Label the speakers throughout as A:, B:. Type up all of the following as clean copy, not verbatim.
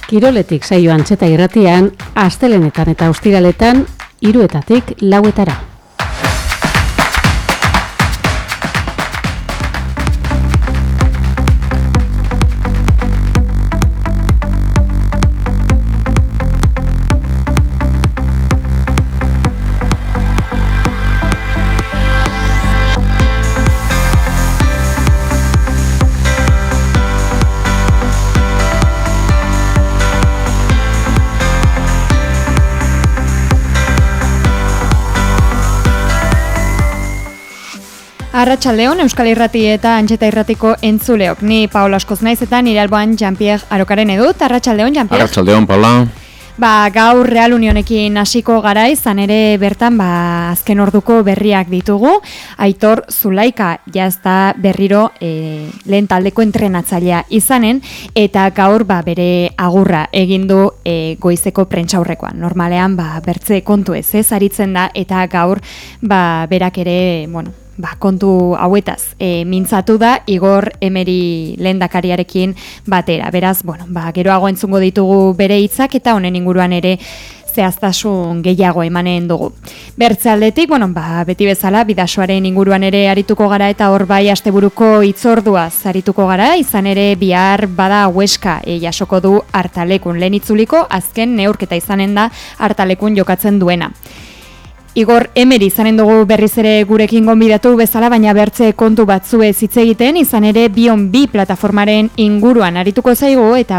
A: Kiroletik saio Antxeta irratian, astelenetan eta ostiraletan, 3:00 - 4:00.
B: Arratsaldeon Euskal Irrati eta Antxeta Irratiko entzuleok. Ni Paola Askoz naiz eta nire alboan Jean-Pierre Arokaren edut. Arratsaldeon, Jean-Pierre.
C: Arratsaldeon, Paola.
B: Gaur Real Unionekin hasiko gara, izan ere bertan azken orduko berriak ditugu. Aitor Zulaika jazta berriro lehen taldeko entrenatzailea izanen, eta gaur bere agurra egin du goizeko prentsaurrekoan. Normalean bertze kontu ez aritzen da, eta gaur berak ere, kontu hauetaz mintzatu da Igor Emery lehendakariarekin batera. Beraz, geroago entzungo ditugu bere hitzak eta honen inguruan ere zehaztasun gehiago emanen dugu. Bertze aldetik, beti bezala Bidasoaren inguruan ere arituko gara eta hor asteburuko hitzorduaz arituko gara, izan ere bihar bada Huesca jasoko du Hartalekun. Lehen itzuliko azken neurketa izanen da Hartalekun jokatzen duena. Igor Emery izanen dugu berriz ere gurekin gonbidatu bezala, baina bertze kontu batzuez hitz egiten, izan ere Bion bi plataformaren inguruan arituko zaigu, eta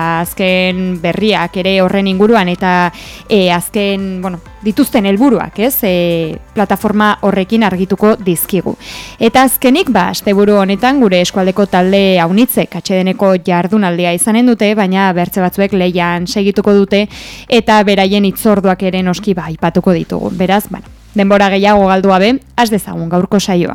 B: azken berriak ere horren inguruan, eta azken, dituzten helburuak, plataforma horrekin argituko dizkigu. Eta azkenik, asteburu honetan gure eskualdeko talde aunitzek atsedeneko jardunaldia izanen dute, baina bertze batzuek lehian segituko dute, eta beraien hitzorduak ere noski aipatuko ditugu. Beraz, denbora gehiago galdu gabe, has dezagun gaurko saioa.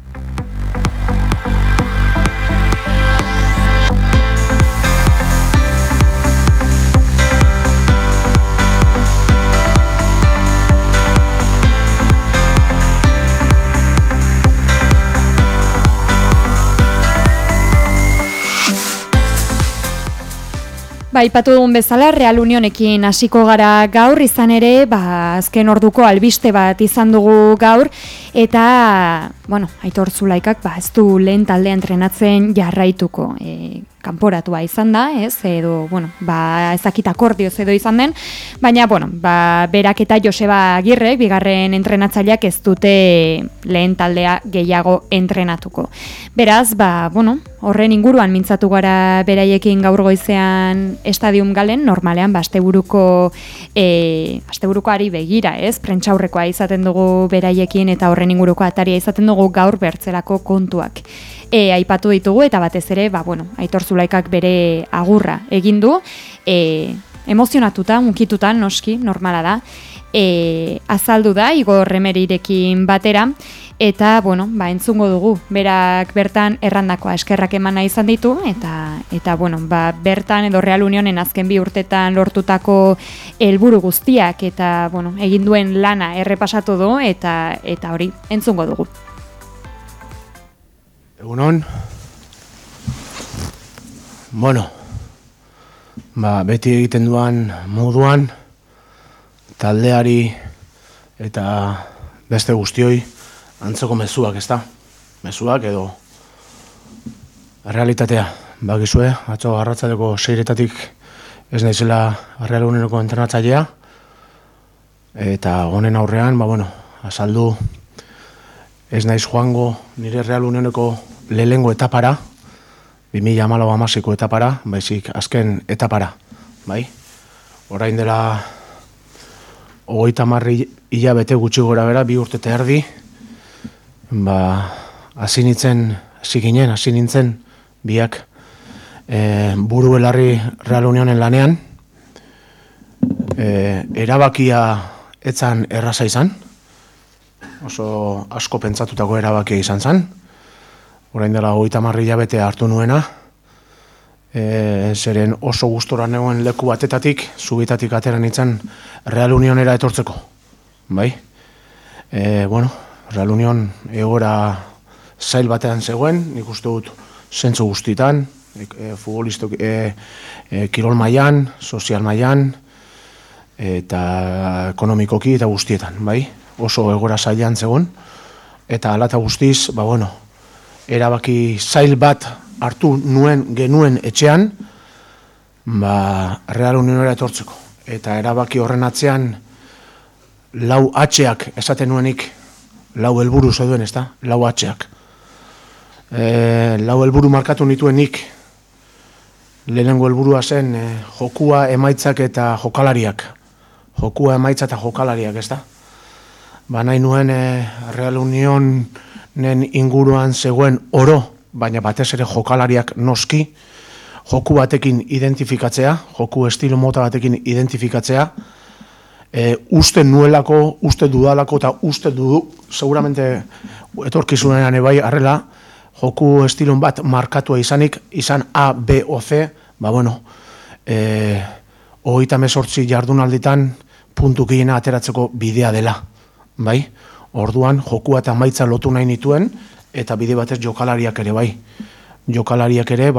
B: Aipatu dugun bezala, Real Unionekin hasiko gara gaur, izan ere, azken orduko albiste bat izan dugu gaur, eta, Aitor Zulaikak, ez du lehen taldea entrenatzen jarraituko. Kanporatua izan da, edo, ezakit akordioz edo izan den, baina, berak eta Joseba Agirre, bigarren entrenatzaileak ez dute lehen taldea gehiago entrenatuko. Beraz, horren inguruan mintzatu gara beraiekin gaur goizean Stadium Galen, normalean, asteburuko ari begira, prentsaurrekoa izaten dugu beraiekin eta horren inguruko ataria izaten dugu gaur bertzelako kontuak. Aipatu ditugu eta batez ere, Aitor Zulaikak bere agurra egin du, emozionatuta, unkituta, noski, normala da, azaldu da Igor Emeryrekin batera, eta, entzungo dugu, berak bertan errandakoa eskerrak emana izan ditu, eta bertan edo Real Unionen azken 2 urtetan lortutako helburu guztiak, eta, egin duen lana errepasatu du, eta hori, entzungo dugu.
D: Egunon, beti egiten duan moduan, taldeari eta beste guztioi antzeko mezuak, mezuak edo realitatea. Bakizue, atzo arratsaldeko 6:00 ez naizela Real Unioneko entrenatzailea, eta honen aurrean, azaldu ez naiz joango nire Real Unioneko lehenengo etapara, 2014ko etapara, baizik azken etapara, Orain dela 30 hilabete gutxi gora bera, 2 urte eta erdi, hasi nintzen biak buru belarri Real Unionen lanean, erabakia etzan erraza izan, oso asko pentsatutako erabakia izan zen. Orain dela 30 hilabete hartu nuena, zeren oso gustora negoen leku batetatik, zubitatik atera nintzen Real Unionera etortzeko. Real Union egoera zail batean zegoen, nik uste dut zentzu guztitan, futbolistok kirol mailan, sozial mailan, eta ekonomikoki eta guztietan, bai? Oso egora zailan zegoen, eta hala eta guztiz, erabaki zail bat hartu genuen etxean, Real Unionera etortzeko. Eta erabaki horren atzean, 4 H-ak esaten nuenik, 4 helburu zeuden, ez da? 4 H-ak. 4 helburu markatu nituenik, lehenengo helburua zen jokua, emaitzak eta jokalariak. Jokua, emaitza eta jokalariak, ez da? Nahi nuen Real Unionen inguruan zegoen oro, baina batez ere jokalariak noski, joku batekin identifikatzea, joku estilo mota batekin identifikatzea, uste nuelako, uste dudalako eta uste dudu, seguramente etorkizunean ebai arrela, joku estilon bat markatua izanik, izan A, B o C, 38 jardunalditan puntu gehiena ateratzeko bidea dela, bai? Orduan, jokua eta maitza lotu nahi nituen, eta bide batez jokalariak ere, bai? Jokalariak ere,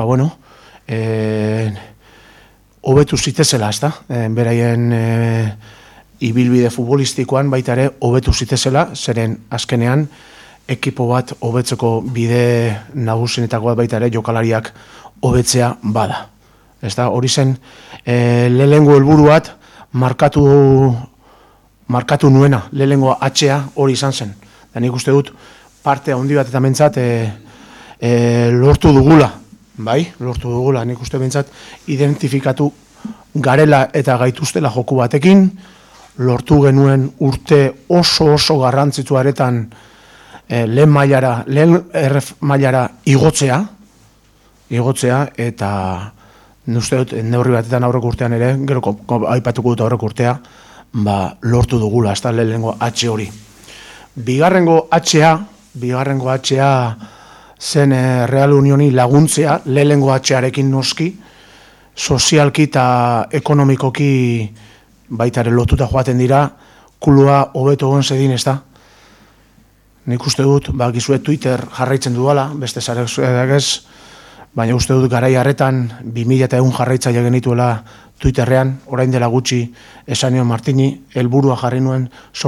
D: hobetu zitezela, ez da? Beraien ibilbide futbolistikoan baita ere hobetu zitezela, zeren azkenean ekipo bat hobetzeko bide nagusienetako baita ere jokalariak hobetzea bada. Ez da, hori zen lehenengo helburu bat markatu nuena, lehenengo H-a hori izan zen. Da nik uste dut parte handi bat eta mentzat lortu dugula, bai? Lortu dugula, nik uste bentsat identifikatu garela eta gaituztela joku batekin, lortu genuen urte oso garrantzitsu aretan lehen RF mailara igotzea, eta uste dut neurri batetan aurreko urtean ere, gero aipatuko dut aurreko urtea, lortu dugula, ez da lehenengo H hori. Bigarrengo H-a zen Real Unioni laguntzea, lehenengo H-arekin noski, sozialki eta ekonomikoki baita ere lotuta joaten dira, kulua hobeto egon zedin, ez da? Nik uste dut, gizue Twitter jarraitzen dudala, beste zarek ez, baina uste dut garai harretan 2001 jarraitzaile genituela Twitterrean, orain dela gutxi esanion Martini, helburua jarri nuen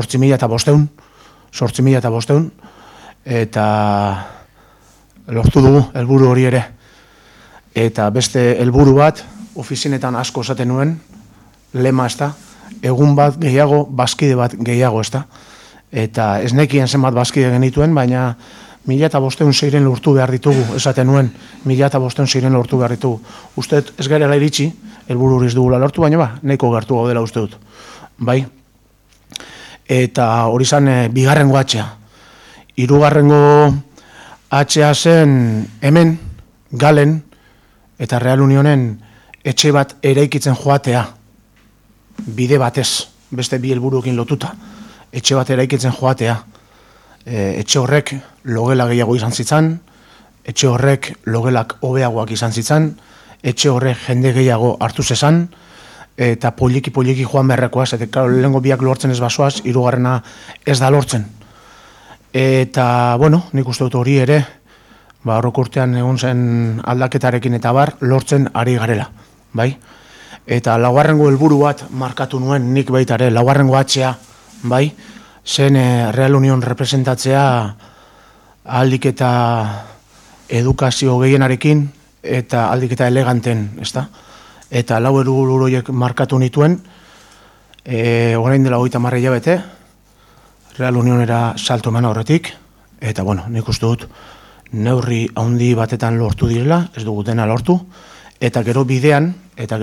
D: 8.500, eta lortu dugu helburu hori ere. Eta beste helburu bat, ofizinetan asko esaten nuen, lema ez da, egun bat gehiago, bazkide bat gehiago ez da. Eta ez nekien zenbat bazkide genituen, baina 1.500 zeiren lortu behar ditugu, esaten nuen, 1.500 zeiren lortu behar ditugu. Uste ez garela iritsi, helburu hori ez dugula lortu, baina nahiko gertu gaudela uste dut. Bai? Eta hori zen bigarrengo H-a. Hirugarrengo H-a zen hemen, Galen, eta Real Unionen etxe bat eraikitzen joatea. Bide batez, beste bi helburuekin lotuta. Etxe bat eraikitzen joatea. Etxe horrek logela gehiago izan zitzan, etxe horrek logelak hobeagoak izan zitzan, etxe horrek jende gehiago hartu zezan, eta poliki joan beharrekoaz, eta lehengo biak lortzen ez basoaz, hirugarrena ez da lortzen. Eta, nik uste dut hori ere, horroko urtean egon zen aldaketarekin eta lortzen ari garela, bai? Eta laugarrengo helburu bat markatu nuen nik baita ere, laugarrengo H-a, bai? Zen Real Union representatzea aldik eta edukazio gehienarekin eta aldik eta eleganten, ezta? Eta lau helburu horiek markatu nituen, orain dela 30 hilabete, Real Unionera salto eman horretik, eta nik uste dut neurri handi batetan lortu direla, ez dugu dena lortu, eta gero bidean,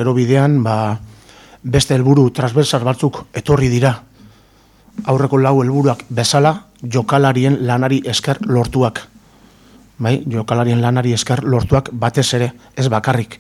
D: beste helburu transversal batzuk etorri dira, aurreko lau helburuak bezala, jokalarien lanari esker lortuak. Bai, jokalarien lanari esker lortuak batez ere, ez bakarrik.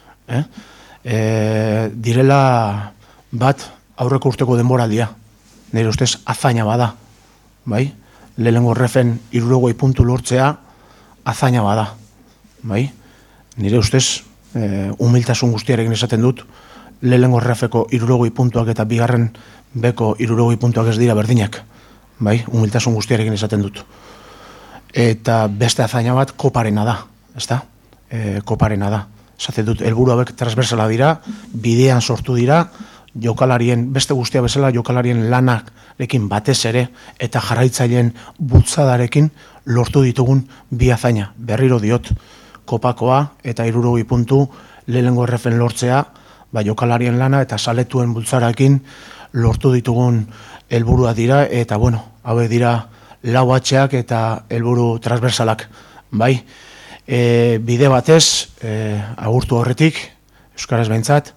D: Direla bat aurreko urteko denboraldia. Nire ustez azaina bada. Bai, lehenengo refen 60 puntu lortzea azaina bada. Bai, nire ustez humiltasun guztiarekin esaten dut, lehenengo refeko 60 puntuak eta bigarren beko 60 puntuak ez dira berdinak. Bai, humiltasun guztiarekin esaten dut. Eta beste azaina bat koparena da, ezta? Koparena da. Zate dut, helburu hauek transversala dira, bidean sortu dira, jokalarien, beste guztia bezala jokalarien lanarekin batez ere, eta jarraitzaileen bultzadarekin lortu ditugun bi azaina. Berriro diot, kopakoa eta 60 puntu lehenengo errefen lortzea, jokalarien lana eta saletuen bultzarakin lortu ditugun helburua dira, eta bueno, hauek dira lau atxeak eta helburu transversalak, bai. Bide batez, agurtu horretik, euskaraz behintzat,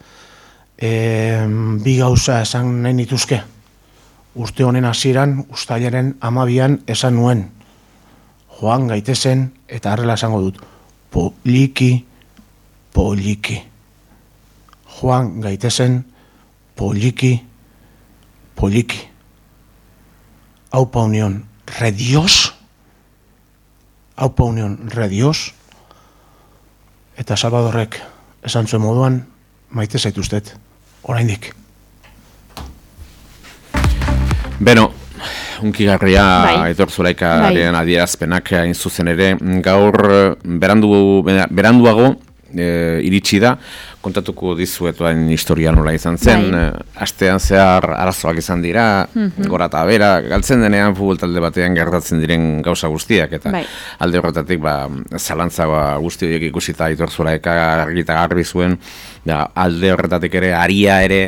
D: bi gauza esan nahi nituzke. Urte honen hasieran, uztailaren 12an esan nuen, joan gaitezen, eta harrela esango dut, poliki, poliki. Joan gaitezen, poliki, poliki. Aupa unión, redios, aupa unión, redios, eta Salvadorrek esan zuen moduan, maite zaituztet, oraindik.
C: Beno, unkigarria Aitor Zulaikaren adierazpenak hain zuzen ere, gaur beranduago iritsi da, kontatuko dizuetuan historia nola izan zen, astean zehar arazoak izan dira, gora eta bera, galtzen denean futbol talde batean gertatzen diren gauza guztiak, eta alde horretatik zalantza guzti horiek ikusita Aitor Zulaika argi eta garbi zuen, alde horretatik ere, aria ere,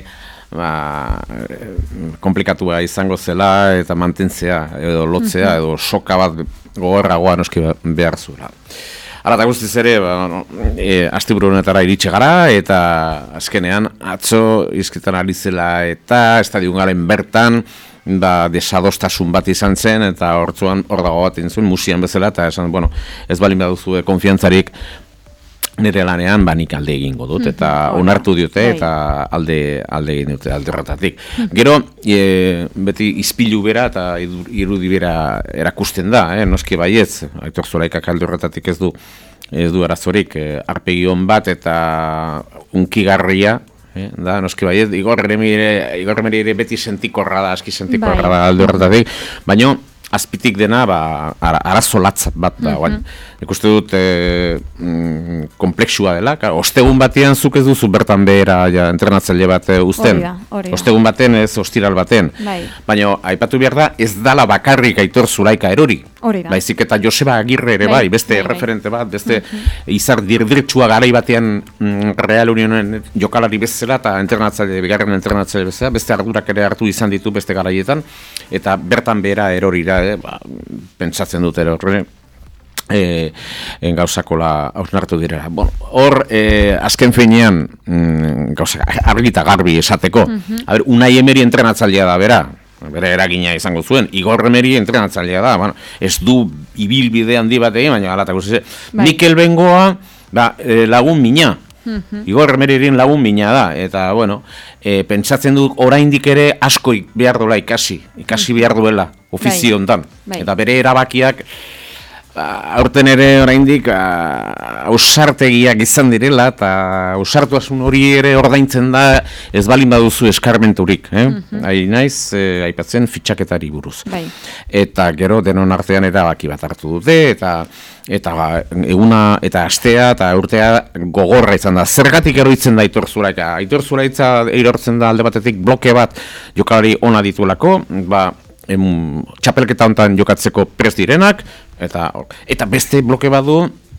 C: komplikatua izango zela, eta mantentzea, edo lotzea, edo soka bat gogorragoa noski behar zuela. Hala eta guztiz ere, asteburu honetara iritsi gara, eta azkenean atzo izketan ari zela eta estadion garen bertan, desadostasun bat izan zen, eta hortzuan hor dago bat zuen musian bezala, eta esan, bueno, ez balin baduzu konfiantzarik nire lanean, nik alde egingo dut, eta onartu diote, eta alde egin dute, alde horretatik. Gero, beti izpilu bera eta irudi bera erakusten da, noski baietz, Aitor Zulaikak alde horretatik ez du arazorik, arpegion bat eta unkigarria, da, noski baietz, Igor Remeri ere beti sentikorra da, aski sentikorra da alde horretatik, baina azpitik dena arazo latz bat da. Ikuste dut komplexua dela. Ostegun batean zuk ez duzu bertan behera entrenatzaile bat uzten. Ostegun baten ez ostiral baten. Baina aipatu behar da ez dala bakarrik Aitor Zulaika erori. Baizik eta Joseba Agirre ere bai, beste referente bat, beste izar dirdirtsua garai batean Real Unionen jokalari bezala eta bigarren entrenatzaile bezala, beste ardurak ere hartu izan ditu beste garaietan, eta bertan behera erorira, pentsatzen dut erorre, gauzakola hausnartu direla. Hor, azken finean, argi eta garbi esateko, Unai Emery entrenatzailea da bera, bere eragina izango zuen, Igor Remeri entrenatzailea da, ez du ibilbide handi bat egin, baina ala eta guztize, Mikel Bengoa lagun mina, Igor Remeriren lagun mina da, eta bueno, pentsatzen dut oraindik ere asko behar duela ikasi behar duela ofizio hontan, eta bere erabakiak aurten ere oraindik ausartegiak izan direla, eta ausartuasun hori ere ordaintzen da ez balin baduzu eskarmenturik, naiz aipatzen fitxaketari buruz. Eta gero denon artean erabaki bat hartu dute, eta eguna eta astea eta urtea gogorra izan da. Zergatik eroitzen da Aitor Zulaika? Aitor Zulaitza erortzen da alde batetik bloke bat jokalari ona dituelako, txapelketa hontan jokatzeko prest direnak, eta beste bloke badu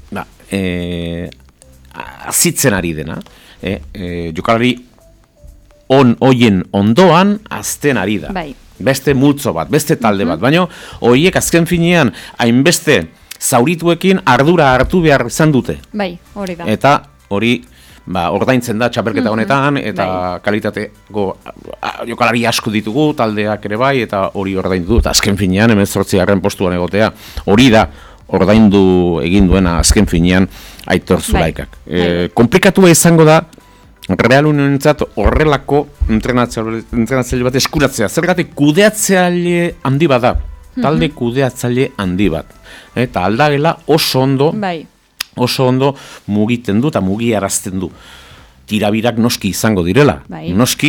C: azitzen ari dena, jokalari hoien ondoan azten ari da, beste multzo bat, beste talde bat, baina horiek azken finean hainbeste zaurituekin ardura hartu behar izan dute, eta hori ordaintzen da txapelketa honetan, eta kalitateko jokalari asko ditugu, taldeak ere bai, eta hori ordaindu dut. Azken finean, 18. postuan egotea, hori da ordaindu egin duena azken finean Aitor Zulaikak. Komplikatua izango da, Real Unionentzat horrelako entrenatzaile bat eskuratzea. Zergatik kudeatzaile handi bat da, talde kudeatzaile handi bat. Eta aldagela oso ondo mugiten du eta mugiarazten du. Tirabirak noski izango direla. Noski.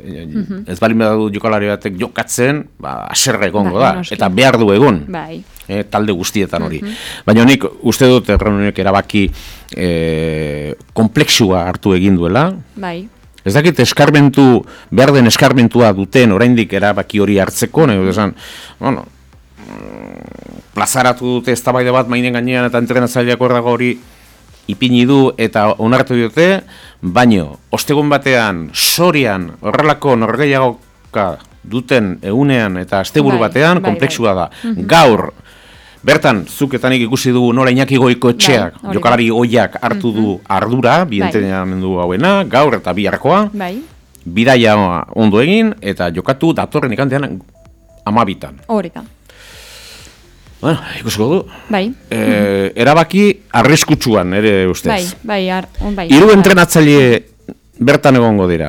C: Ez balin badu jokalari batek jokatzen, aserre egongo da. Eta behar du egon. talde guztietan hori. Baina nik uste dut Real Unionek erabaki komplexua hartu egin duela.
B: Bai.
C: Ez dakit behar den eskarmentua duten oraindik erabaki hori hartzeko, nahi dut esan, bueno, plazaratu dute eztabaida bat mainen gainean eta entrenatzaileak dago hori ipini du eta onartu dute, baino, ostegun batean, Sorian, horrelako norgehiagoka duten egunean eta asteburu batean, komplexua da. Gaur, bertan, zuk eta nik ikusi dugu nola Iñaki Goikoetxeak, jokalari oiak hartu du ardura, bi entrenamendu hauena, gaur eta biharkoa, bidaia ondo egin, eta jokatu datorren ikantean 12.
B: Hori da.
C: Bueno, ikusiko du.
B: Bai.
C: Erabaki arriskutsuan, ere ustez.
B: Bai.
C: Hiru entrenatzaile bertan egongo dira.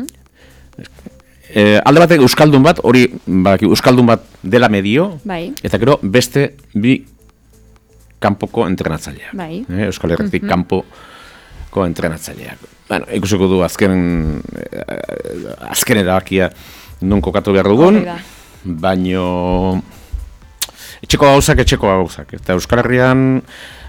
C: Alde batek euskaldun bat, hori euskaldun bat dela medio, eta gero beste bi kanpoko entrenatzaileak. Euskal Herritik kanpoko entrenatzaileak. Bueno, ikusiko du azken erabakia non kokatu behar dugun, baino etxeko gauzak. Eta Euskal Herrian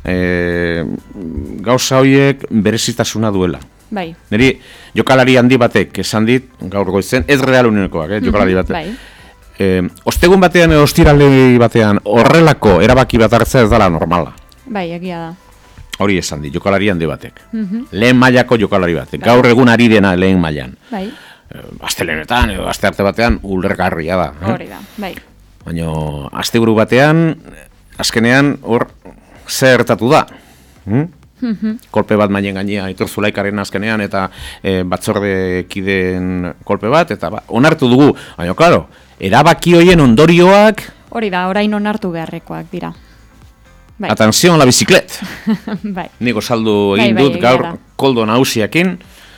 C: gauza horiek berezitasuna duela.
B: Bai.
C: Neri jokalari handi batek esan dit, gaur goizen, ez Real Unionekoak, jokalari batek. Ostegun batean edo ostiralei batean horrelako erabaki bat hartzea ez dela normala.
B: Bai, egia da.
C: Hori esan dit, jokalari handi batek. Lehen mailako jokalari batek. Gaur egun ari dena lehen mailan.
B: Bai.
C: Astelenetan edo astearte batean ulergarria da.
B: Hori da, bai.
C: Baina asteburu batean, azkenean hor zer gertatu da. Kolpe bat maien gainea Aitor Zulaikaren azkenean eta batzordekideen kolpe bat, eta onartu dugu, baina, klaro, erabaki hoien ondorioak...
B: Hori da, orain onartu beharrekoak dira.
C: Atención a la biciclet!
B: Bai.
C: Niko saldu egin dut gaur koldo nagusiakin,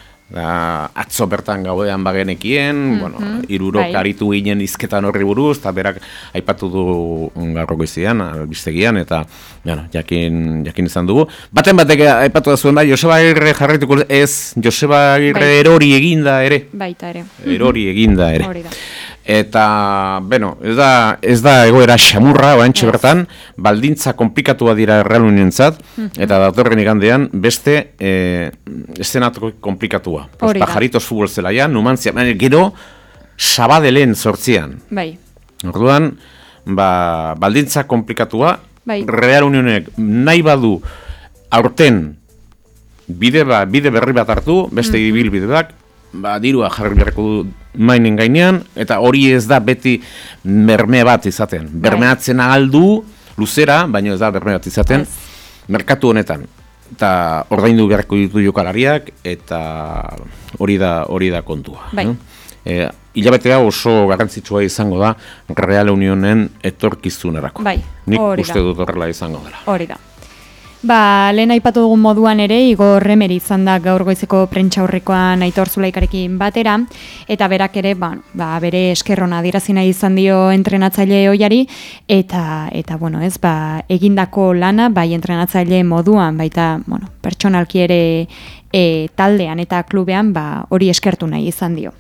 C: atzo bertan gauean bagenekien, hirurok aritu ginen izketan horri buruz, eta berak aipatu du gaurroko izian, albistegian, eta jakin izan dugu. Baten batek aipatu da zuen, Joseba Agirre jarraituko ez, Joseba Agirre erori eginda ere.
B: Baita ere.
C: Erori eginda ere.
B: Hori da.
C: Eta, ez da egoera xamurra, oantxe bertan, baldintza komplikatua dira Real Unionentzat, eta datorren igandean beste eszenatuko komplikatua. Pajaritos futbol zelaian, Numantzia, gero Sabadellen 8. Bai. Orduan, baldintza komplikatua, Real Unionek nahi badu aurten bide berri bat hartu, beste ibilbide bat, dirua jarri beharko du mainen gainean, eta hori ez da beti berme bat izaten. Bermeatzen aldu luzera, baina ez da berme bat izaten, merkatu honetan. Eta ordaindu beharko ditu jokalariak, eta hori da kontua. Hilabetea oso garrantzitsua izango da Real Unionen etorkizunerako. Nik uste dut horrela izango dela.
B: Hori da. Lehen aipatu dugun moduan ere, Igor Remeri izan da gaur goizeko prentsaurrekoan Aitor Zulaikarekin batera, eta berak ere, bere eskerrona adierazina izan dio entrenatzaile oiari, eta egindako lana, bai entrenatzaile moduan, baita, pertsonalki ere taldean eta klubean, hori eskertu nahi izan dio.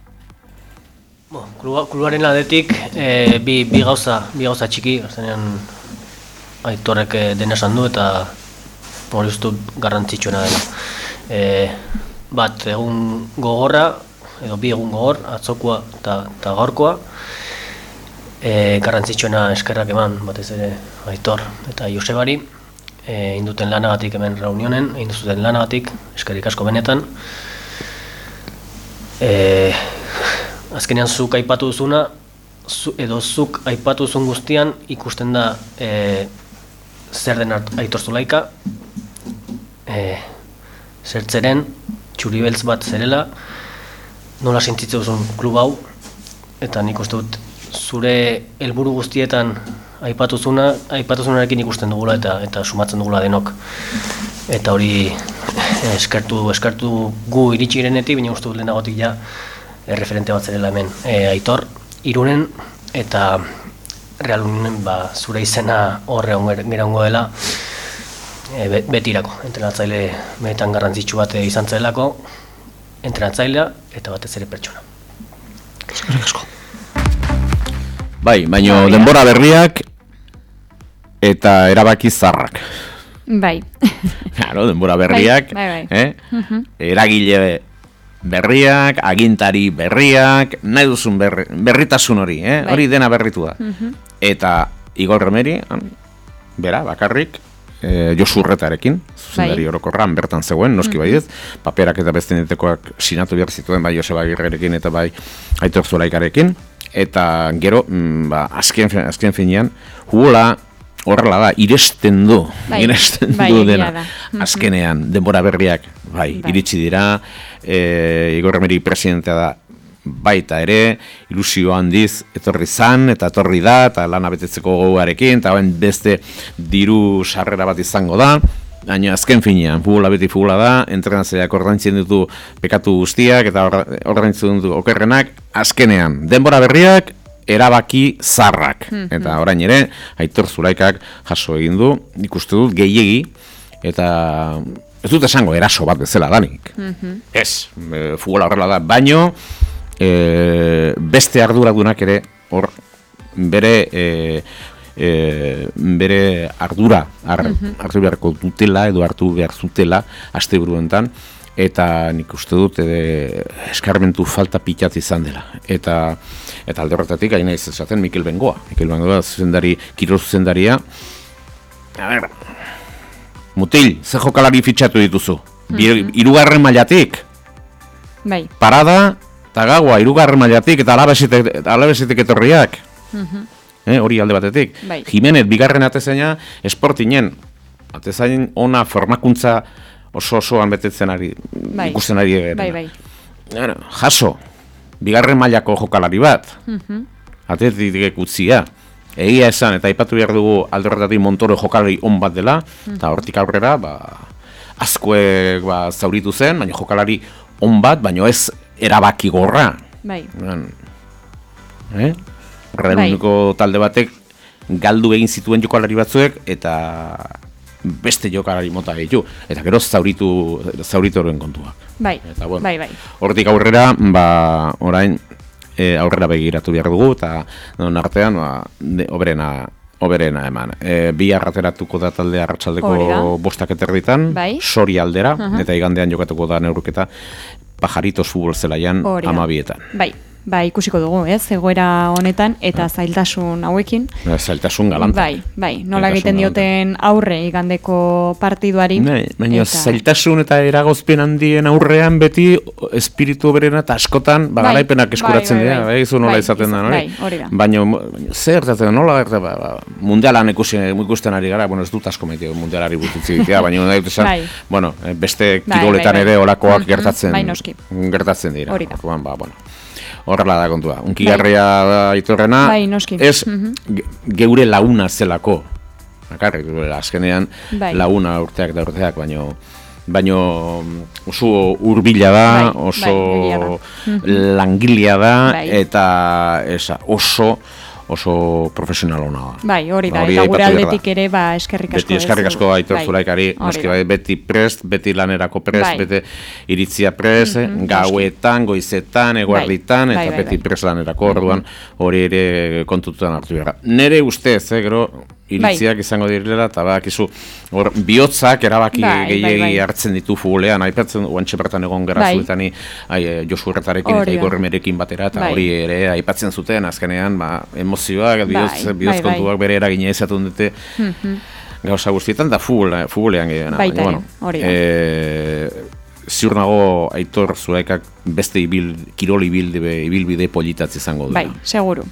E: Kluaren aldetik, bi gauza txiki, zenean, Aitorrek dena esan du eta hori uste garrantzitsuena dela. Bat, egun gogorra, edo bi egun gogor, atzokoa eta gaurkoa. Garrantzitsuena eskerrak eman, batez ere Aitor eta Josebari. Induten lanagatik hemen reunionen, induzuten lanagatik, eskerrik asko benetan. Azkenean zuk aipatu duzuna, edo zuk aipatu duzun guztian ikusten da zer den Aitor Zulaika, zertzeren, txuribeltz bat zerela, nola sentitzen duzun klub hau, eta nik uste dut zure helburu guztietan aipatuzunarekin ikusten dugula eta sumatzen dugula denok. Eta hori eskertu gu iritsi girenetik, baina uste dut lehenagotik ja referente bat zerela hemen Aitor, Irunen, eta Real Unionen zure izena horre gerango dela betirako. Entrenatzaile benetan garrantzitsu bat izan zelako, entrenatzailea eta batez ere pertsona.
C: Bai, baina denbora berriak eta erabaki zarrak.
B: Bai.
C: Claro, denbora berriak,
B: Bai.
C: eragile berriak, agintari berriak, nahi duzun berritasun hori, hori dena berritu da. Eta Igor Remeri, bera, bakarrik, Josu Urretarekin, zuzendari orokorran bertan zegoen, noski baiez, paperak eta bestenetekoak sinatu behar zituen, bai Joseba Agirrerekin eta bai Aitor Zulaikarekin, eta gero, azken finean, hugola horrela da, iresten du dena, azkenean, denbora berriak, iritsi dira, Igor Remeri presidentea da, baita ere, ilusio handiz etorri zan, eta etorri da, eta lana betetzeko gogoarekin, eta beste diru sarrera bat izango da, baina azken finean, futbola beti futbola da, entrenatzaileak ordaintzen ditu pekatu guztiak, eta ordaintzen ditu okerrenak, azkenean, denbora berriak, erabaki zarrak. Eta orain ere, Aitor Zulaikak jaso egin du, ikuste dut gehiegi, eta ez dut esango eraso bat bezala danik. Ez, futbola horrela da, baino, beste arduradunak ere hor bere ardura hartu beharko dutela edo hartu behar zutela asteburuetan, eta nik uste dut eskarmentu falta pitzat izan dela, eta alde horretatik hain naiz esaten Mikel Bengoa zuzendari, kirol zuzendaria. A ber, mutil, ze jokalari fitxatu dituzu? Hirugarren mailatik parada eta gaua, hirugarren mailatik eta alabesetik etorriak. Hori alde batetik. Jimenez, bigarren atezaina, Sportingen. Atezain ona formakuntza oso-osoan betetzen ari, ikusten ari egeren. Jaso, bigarren mailako jokalari bat. Atetik utzia. Egia esan, eta aipatu behar dugu alde horretatik Montoro jokalari on bat dela, eta hortik aurrera, askoek zauritu zen, baina jokalari on bat, baina ez erabaki gorra. Horrenuneko talde batek galdu egin zituen jokalari batzuek eta beste jokalari mota ditu. Eta gero zauritu horren kontuak. Hortik aurrera, orain aurrera begiratu behar dugu eta artean oberena eman. Bi arrateratuko da talde arratsaldeko 5:30, Sori aldera, eta igandean jokatuko da neurketa Pajaritos futbol zelaian 12:00.
B: Ikusiko dugu, egoera honetan, eta zailtasun hauekin.
C: Zailtasun galanta.
B: Nola egiten dioten aurre igandeko partiduari.
C: Baina zailtasun eta eragozpen handien aurrean beti espiritu berena eta askotan garaipenak eskuratzen dira. Izu nola izaten da, hori? Baina zer gertatzen, nola gertatzen, mundialan ikusten ari gara, ez dut asko maite mundialari bututzi ditea, baina nahi dut esan, beste kiroletan ere olakoak gertatzen dira. Horrela da kontua. Unkigarria Aitorrena, ez geure launa zelako. Azkenean launa urteak, baino oso hurbila da, oso langilea da, eta oso profesional hona da.
B: Hori da, eta gure aldetik ere eskerrik asko.
C: Beti eskerrik asko Aitor Zulaikari, beti prest, beti lanerako prest, beti iritzia prest, gauetan, goizetan, eguarditan, eta beti prest lanerako orduan hori ere kontututan hartu behar. Nere ustez, gero, iritziak izango direla, eta bakizu, bihotzak erabaki gehiagi hartzen ditu futbolean, aipatzen guantxe bertan egon gara zuetani Josu Urretarekin eta Igor Remerekin batera, eta hori ere aipatzen zuten, azkenean, emozioak, bihotz kontuak bere eragina izatun dute gauza guztietan, da futbolean gehiena.
B: Baita, hori da.
C: Ziur nago Aitor Zulaikak beste kirol ibilbide politatz izango du.
B: Seguru.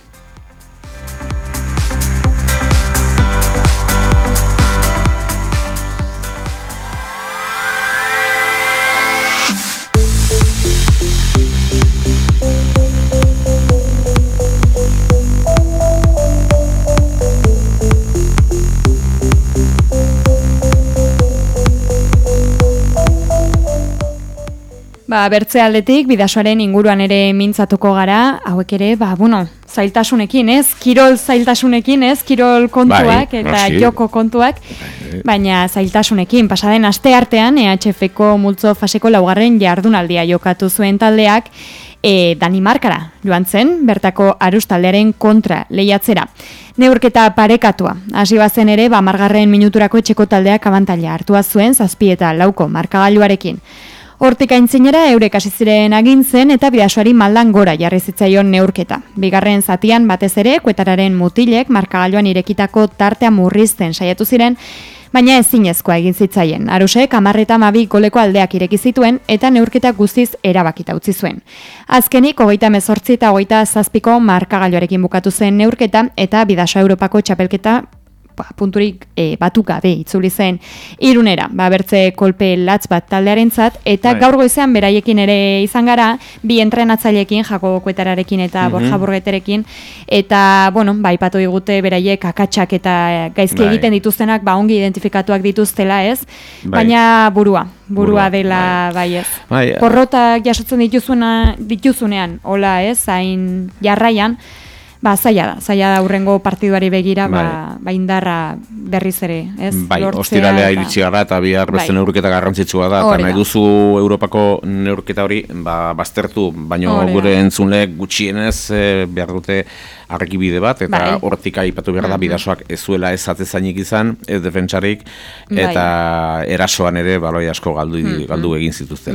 B: Bertze aldetik, bidasoaren inguruan ere mintzatuko gara, hauek ere, zailtasunekin, ez? Kirol zailtasunekin, ez? Kirol kontuak eta joko kontuak, baina zailtasunekin. Pasaden aste artean, EHF-ko multzo faseko 4. jardunaldia jokatu zuen taldeak, Danimarkara joan zen, bertako Arus taldearen kontra lehiatzera. Neurketa parekatua. Hasi bazen ere, 10. minuturako etxeko taldeak abantaila hartua zuen 7 eta 4 markagailuarekin. Hortik aintzinera eurek hasi ziren agintzen eta bidasoari maldan gora jarri zitzaion neurketa. Bigarren zatian batez ere, kuetararen mutilek markagailuan irekitako tartea murrizten saiatu ziren, baina ezinezkoa egin zitzaien. Arusek 10 eta 12 goleko aldeak ireki zituen eta neurketa guztiz erabakita utzi zuen. Azkenik 38 eta 27ko markagailuarekin bukatu zen neurketa eta Bidasoa Europako txapelketa punturik batu gabe itzuli zen Irunera, bertze kolpe latz bat taldearentzat eta gaur goizean beraiekin ere izan gara, bi entrenatzaileekin, Jako Kuetararekin eta Borja Burgeterekin, eta, aipatu digute beraiek akatsak eta gaizki egiten dituztenak, ongi identifikatuak dituztela, ez? Baina burua dela, ez? Porrotak jasotzen dituzunean, hola, ez? Hain jarraian, zaila da hurrengo partiduari begira, indarra berriz ere, ez?
C: Ostiralea iritsi gara eta bihar beste neurketa garrantzitsua da, eta nahi duzu Europako neurketa hori baztertu, baino gure entzunleek gutxienez behar dute argibide bat, eta hortik aipatu behar da Bidasoak ez zuela ez atezainik izan, ez defentsarik, eta erasoan ere baloi asko galdu egin zituzten.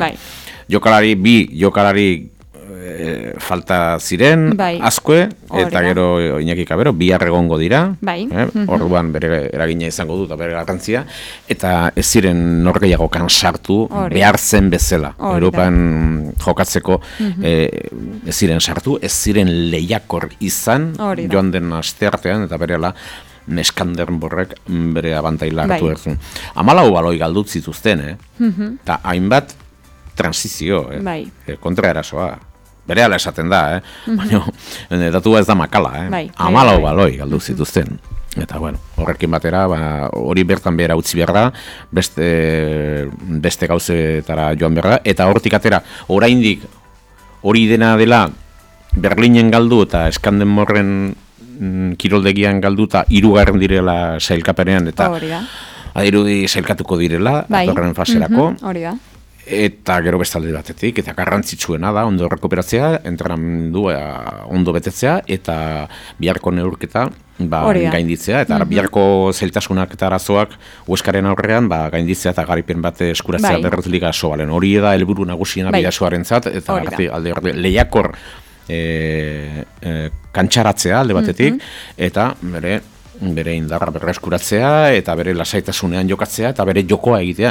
C: Bi jokalari falta ziren, askoe, eta gero Iñaki Kabero, bihar egongo dira, orduan bere eragina izango du, eta bere garrantzia, eta ez ziren norgeiagokan sartu, behar zen bezala. Europan jokatzeko ez ziren sartu, ez ziren lehiakor izan, joan den asteartean, eta berela, Neskanderborrek bere abantaila hartu erzun. 14 baloi galdut zituzten, eta hainbat transizio, kontra erasoa. Bere ala esaten da, baina datua ez da makala, 14 baloi galdu zituzten. Eta, horrekin batera, hori bertan behera utzi behar da, beste gauzetara joan behar da, eta hortik atera, oraindik hori dena dela Berlinen galdu eta Eskandenborren kiroldegian galdu eta 3. direla sailkapenean, eta adirudi sailkatuko direla, datorren faserako.
B: Hori da.
C: Eta gero bestalde batetik, eta garrantzitsuena da, ondo rekuperatzea, entrenamendua ondo betetzea, eta biharko neurketa gainditzea, eta biharko zailtasunak eta arazoak Hueskaren aurrean gainditzea eta garaipen bat eskuratzea Berrezliga sobalen. Hori da helburu nagusiena Bidasoarentzat, eta alde lehiakor kantxaratzea alde batetik, eta bere indarra berreskuratzea eta bere lasaitasunean jokatzea eta bere jokoa egitea.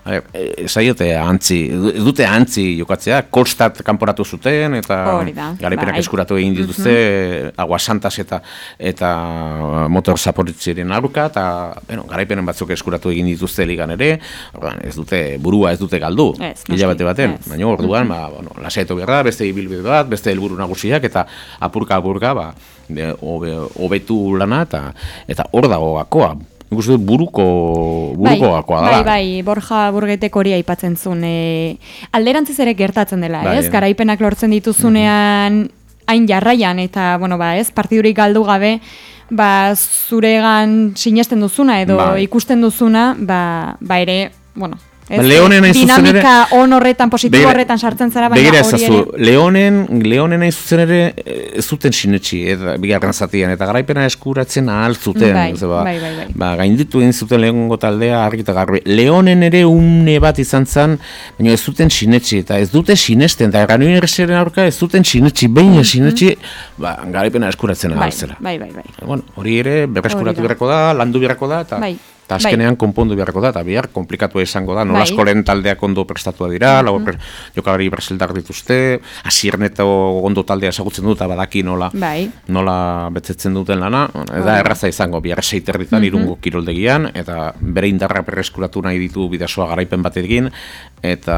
C: Dute antzi jokatzea, Kostat kanporatu zuten eta garaipenak eskuratu egin dituzte Aguasantas eta Motor Zaporitziren aurka eta garaipenen batzuk eskuratu egin dituzte ligan ere, ez dute galdu hilabete baten, baina orduan lasaitu behar da, beste ibilbide bat, beste helburu nagusiak eta apurka hobetu lana eta hor dago gakoa. Ikusten dut buruko gakoa da.
B: Borja Burgetek hori aipatzen zuen. Alderantziz ere gertatzen dela, ez? Garaipenak lortzen dituzunean hain jarraian eta, partidurik galdu gabe, zuregan sinesten duzuna edo ikusten duzuna, ere, dinamika on horretan, positibo horretan sartzen zara, baina hori ere...
C: Leonen hain zuzen ere ez zuten sinetxi, bigarren zatian, eta garaipena eskuratzen ahal zuten. Gainditu egin zuten Leongo taldea argi eta garbi. Leonen ere une bat izan zen, baina ez zuten sinetxi, eta ez dute sinesten, eta Granuen Erreseren aurka ez zuten sinetxi, sinetxi, garaipena eskuratzen ahal zela. Hori ere, berreskuratu beharko da, landu beharko da, eta azkenean konpondu beharko da, eta bihar komplikatu izango da, nola askoren taldeak ondo prestatua dira, jokalari brasiltar dituzte, Asierneto ondo taldea esagutzen dut, eta badaki nola betetzen duten lana, eta erraza izango, bihar 6:00 Irungo kiroldegian, eta bere indarra berreskuratu nahi ditu Bidasoa garaipen batekin, eta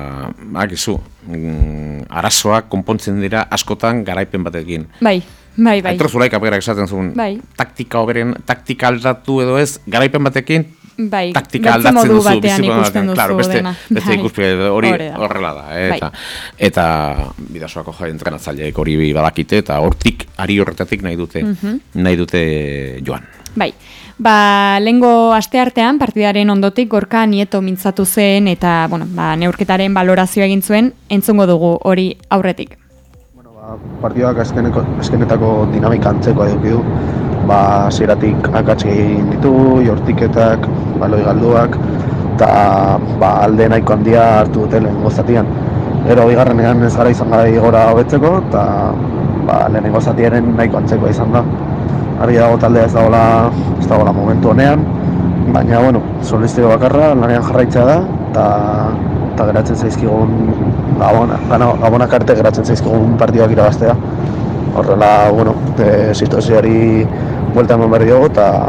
C: arazoak konpontzen dira askotan garaipen batekin. Aitor Zulaika berak esaten zuen, taktika aldatu edo ez, garaipen batekin
B: Bai,
C: taktika
B: bertze
C: aldatzen
B: modu
C: duzu.
B: batean
C: bizi
B: ikusten
C: moduan,
B: duzu
C: claro, beste
B: dena.
C: Beste
B: Bai.
C: ikuspegi hori
B: Hori da.
C: horrela da.
B: Bai.
C: Eta Bidasoako jai entrenatzaileek hori badakite, eta hortik, ari horretatik nahi dute joan.
B: Bai, lehengo asteartean partidaren ondotik Gorka Nieto mintzatu zen eta neurketaren balorazioa egin zuen, entzungo dugu hori aurretik.
F: Partidak eskenetako dinamika antzekoa eduki du. Hasieratik akats egin ditu, jortiketak, baloi galduak, eta alde nahiko handia hartu dute lehenengo zatian. Gero bigarrenean ez gara izan gai gora hobetzeko, eta lehenengo zatiaren nahiko antzekoa izan da. Argi dago taldea ez dagoela momentu honean, baina, solistiko bakarra lanean jarraitza da, eta geratzen zaizkigun, gabonak arte geratzen zaizkigun partiduak irabaztea. Horrela, situazioari buelta eman behar diogu, eta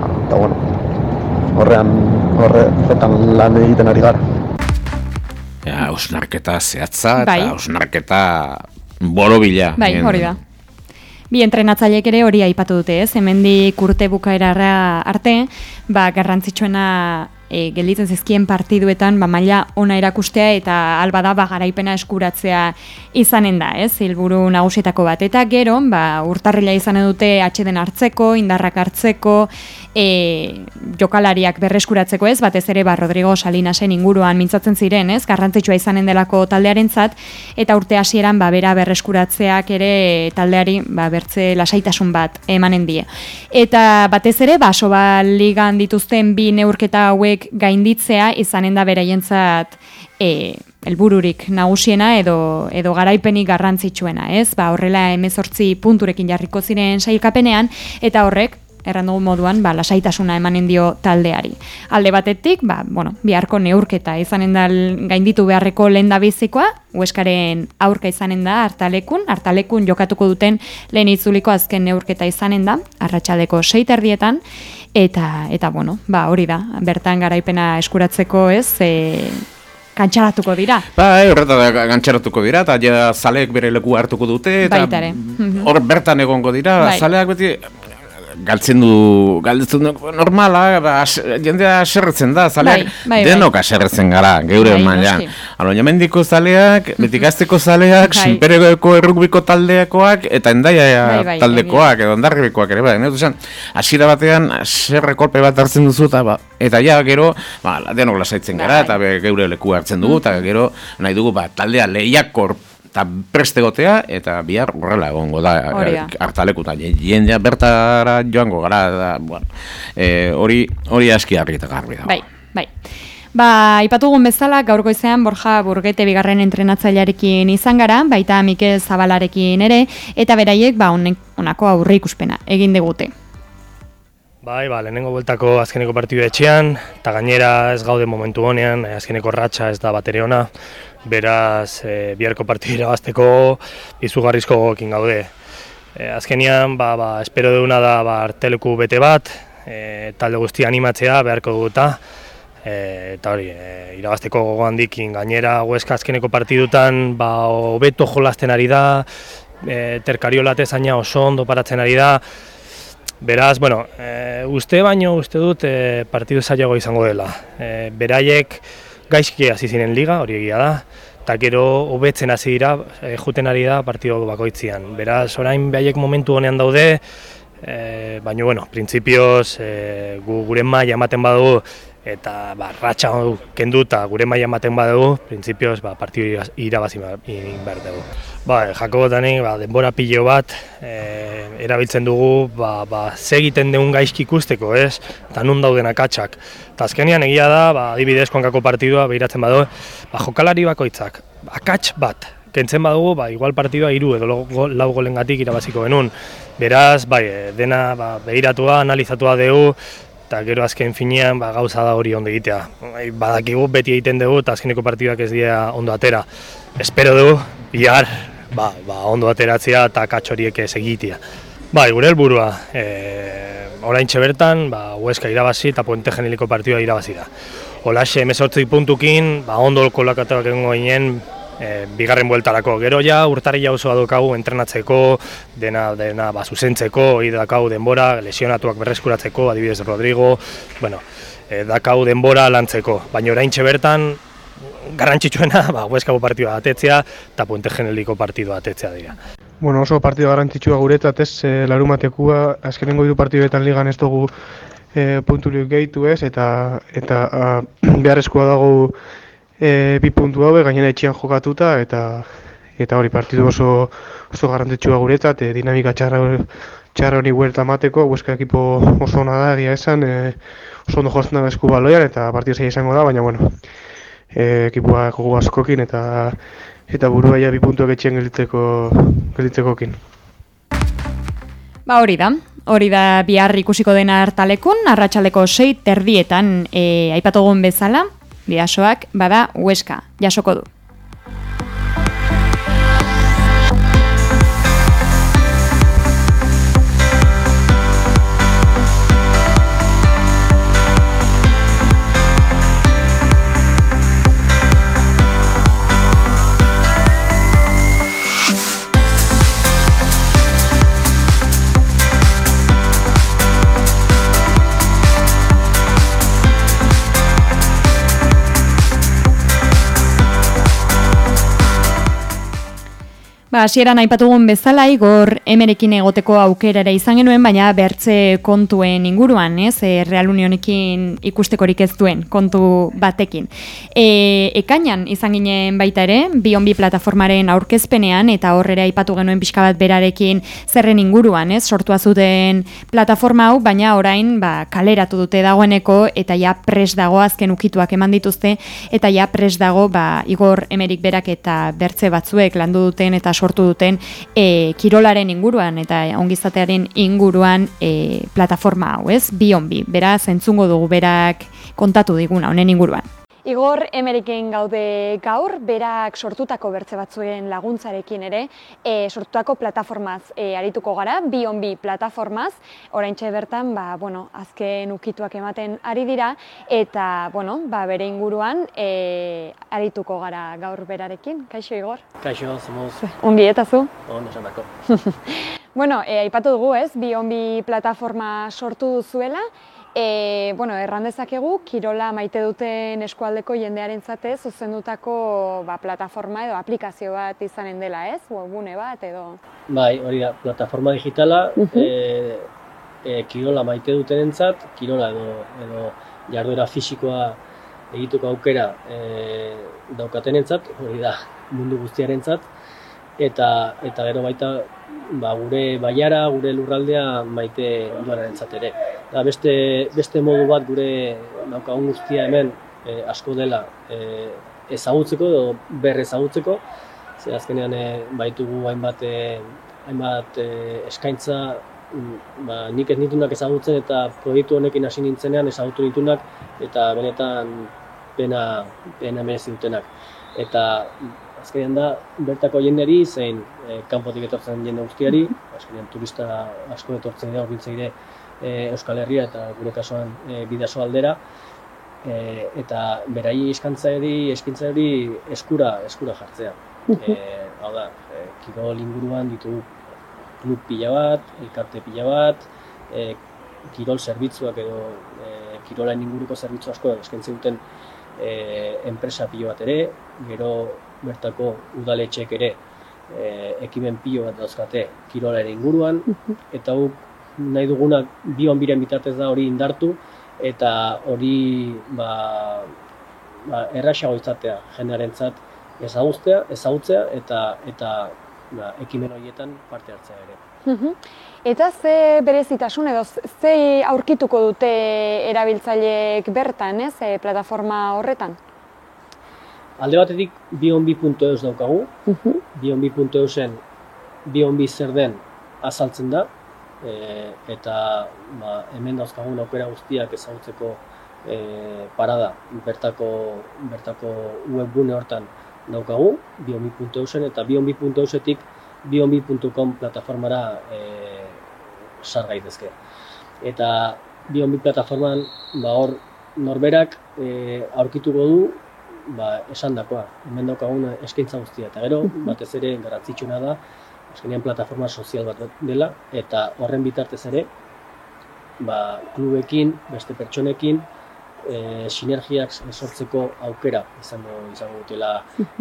F: horretan lan egiten ari gara.
C: Hausnarketa zehatza eta hausnarketa borobila.
B: Bai, hori da. Bi entrenatzaileek ere hori aipatu dute, hemendik urte bukaerara arte, garrantzitsuena gelditzen zizkien partiduetan maila ona erakustea eta alba da garaipena eskuratzea izanen da, helburu nagusietako bat. Eta gero, urtarrila izanen dute atxeden hartzeko, indarrak hartzeko, jokalariak berreskuratzeko, batez ere Rodrigo Salinasen inguruan mintzatzen ziren, garrantzitsua izanen delako taldearentzat, eta urte hasieran bera berreskuratzeak ere taldeari bertze lasaitasun bat emanen die. Eta batez ere, Sobal ligan dituzten bi neurketa hauek gainditzea izanen da beraientzat helbururik nagusiena edo garaipenik garrantzitsuena, horrela 18 punturekin jarriko ziren sailkapenean, eta horrek erran dugu moduan, lasaitasuna emanen dio taldeari. Alde batetik, biharko neurketa izanen da gainditu beharreko lehendabizikoa, Hueskaren aurka izanen da hartalekun jokatuko duten lehen itzuliko azken neurketa izanen da, arratsaldeko 6:00 eta hori da, bertan garaipena eskuratzeko gantxaratuko dira.
C: Horretan gantxaratuko dira, eta ja zaleek bere leku hartuko dute, eta hor bertan egongo dira, zaleak beti galtzen du normala, jendea aserretzen da, zaleak denok aserretzen gara, geure mailan. Mendiko zaleak, betikazteko zaleak, Sinpereko errukbiko taldeakoak, eta Endaia taldekoak, edo Hondarribekoak ere, hasiera batean aserre kolpe bat hartzen duzu, eta ja, gero, denok lasaitzen gara, eta geure leku hartzen dugu, eta gero, nahi dugu, taldea lehiakor eta prestegotea, eta bihar horrela egongo da hartalekuta. Jendea bertara joango gara, hori aski argi eta garbi dago.
B: Bai. Aipatugun bezala, gaur goizean Borja Burgete bigarren entrenatzailearekin izan gara, baita Mikel Zabalarekin ere, eta beraiek honako aurreikuspena egin digute.
G: Lehenengo bueltako azkeneko partidu etxean, eta gainera ez gaude momentu honean, azkeneko ratxa ez da batere ona, beraz biharko partidu irabazteko izugarrizko gogoekin gaude. Azkenean, espero duguna da arteleku bete bat, talde guztia animatzea beharko duguta, eta hori, irabazteko gogo handikin. Gainera, Hueska azkeneko partidutan hobeto jolasten ari da, Terkariola tezaina oso ondo paratzen ari da. Beraz, uste dut partidu zailago izango dela. Beraiek gaizki hasi ziren liga, hori egia da, eta gero hobetzen hasi dira, juten ari da partidu bakoitzean. Beraz, orain beraiek momentu honean daude, baina, printzipioz, gure maila ematen badugu, eta ratxa kendu eta gure maila ematen badugu, printzipioz partidu irabazi behar dugu. Jakobotanik denbora pilo bat erabiltzen dugu ze egiten deun gaizki ikusteko, eta nun dauden akatsak. Eta azkenean egia da, adibidez konkako partidua behiratzen badu, jokalari bakoitzak, akats bat, kentzen badugu, igual partidua 3 edo 4 golengatik irabaziko genuen. Beraz, dena behiratua, analizatua dugu, eta gero azken finean gauza da hori ondo egitea. Badakigu beti egiten dugu eta azkeneko partiduak ez dira ondo atera. Espero dugu, bihar, ondo ateratzea eta akats horiek ez egitea. Gure helburua, oraintxe bertan, Hueska irabazi eta Puente Geneliko partidua irabazi da. Holaxe 18 puntukin, ondo kolakatuak egongo ginen, bigarren bueltarako. Gero urtarrila osoa daukagu entrenatzeko, dena zuzentzeko, hori daukagu denbora, lesionatuak berreskuratzeko, adibidez Rodrigo, dakau denbora lantzeko, baina oraintxe bertan garrantzitsuena Hueskako partidua atetzea eta Puente Geneliko partidua atetzea dira.
H: Bueno, oso partidu garrantzitsua guretzat ez, larumatekua, azkenengo 3 partiduetan ligan ez dugu punturik gehitu ez, eta beharrezkoa dago 2 puntu hauek gainera etxean jokatuta, eta hori partidu oso garrantzitsua guretzat, dinamika txarra hori huerta mateko, Hueska ekipo oso ona da, egia esan, oso ondo jozten da esku baloian, eta partidu zaila izango da, baina bueno, ekipoa gogo askokin eta burua ja 2 puntuak etxean gelditzekokin.
B: Hori da bihar ikusiko dena hartalekun, arratsaldeko 6:30 aipatugun bezala, Bidasoak bada Hueska jasoko du. Hasieran aipatugun bezala Igor Emerekin egoteko aukera ere izan genuen, baina bertze kontuen inguruan, ez? Real Unionekin ikustekorik ez duen kontu batekin. Ekainan izan ginen baita ere, Bi plataformaren aurkezpenean, eta horrera aipatu genuen pixka bat berarekin zerren inguruan, ez? Sortua zuten plataforma hau, baina orain kaleratu dute dagoeneko, eta ja pres dago, azken ukituak eman dituzte, eta ja pres dago Igor Emerik berak eta bertze batzuek landu duten eta sortu duten kirolaren inguruan eta ongizatearen inguruan plataforma hau, ez? Bi, beraz, entzungo dugu berak kontatu diguna honen inguruan. Igor Emeriken gaude gaur, berak sortutako bertze batzuen laguntzarekin ere, sortutako plataformaz arituko gara, Bi plataformaz, oraintxe bertan, azken ukituak ematen ari dira, eta, bere inguruan arituko gara gaur berarekin. Kaixo, Igor?
E: Kaixo, zemuz.
B: Ongi, eta zu?
E: Ondo esan dako.
B: Aipatu dugu, ez? Bi plataforma sortu duzuela, erran dezakegu, kirola maite duten eskualdeko jendearentzat zuzendutako plataforma edo aplikazio bat izanen dela, ez? Webgune bat edo...
E: Bai, hori da, plataforma digitala, kirola maite dutenentzat, kirola edo jarduera fisikoa egituko aukera daukatenentzat, hori da, mundu guztiarentzat, eta gero baita gure baiara, gure lurraldea maite duenarentzat ere. Da beste modu bat gure daukagun guztia hemen asko dela ezagutzeko edo berrezagutzeko, ze azkenean baitugu hainbat eskaintza, nik ez nitunak ezagutzen eta proiektu honekin hasi nintzenean ezagutu nitunak eta benetan pena merezi dutenak. Eta azkenean da bertako jenderi zein kanpotik etortzen jende guztiari, azkenean turista asko etortzen dira hurbiltzeire Euskal Herria eta gure kasuan Bidaso aldera, eta berai eskintzari eskura jartzea. Hau da, kirol inguruan ditugu klub pila bat, elkarte pila bat, kirol zerbitzuak edo kirolan inguruko zerbitzu asko eskaintzen duten enpresa pilo bat ere, gero bertako udaletxeek ere ekimen pilo bat dauzkate kirolaren inguruan, eta nahi dugunak Biren bitartez da hori indartu, eta hori erraxago izatea jendearentzat ezagutzea eta ekimen horietan parte hartzea ere.
B: Eta ze berezitasun edo ze aurkituko dute erabiltzaileek bertan, ez, plataforma horretan?
E: Alde batetik bionbi.eus daukagu, bionbi.eusen bionbi zer den azaltzen da, eta hemen dauzkagun aukera guztiak ezagutzeko parada bertako webgune hortan daukagu, bionbi.eusen, eta bionbi.eusetik bionbi.com plataformara sar gaitezke. Eta bionbi plataforman hor norberak aurkituko du esandakoa, hemen daukagun eskaintza guztia, eta gero batez ere garrantzitsuna da azkenean plataforma sozial bat dela, eta horren bitartez ere klubekin, beste pertsonekin sinergiak sortzeko aukera izango dutela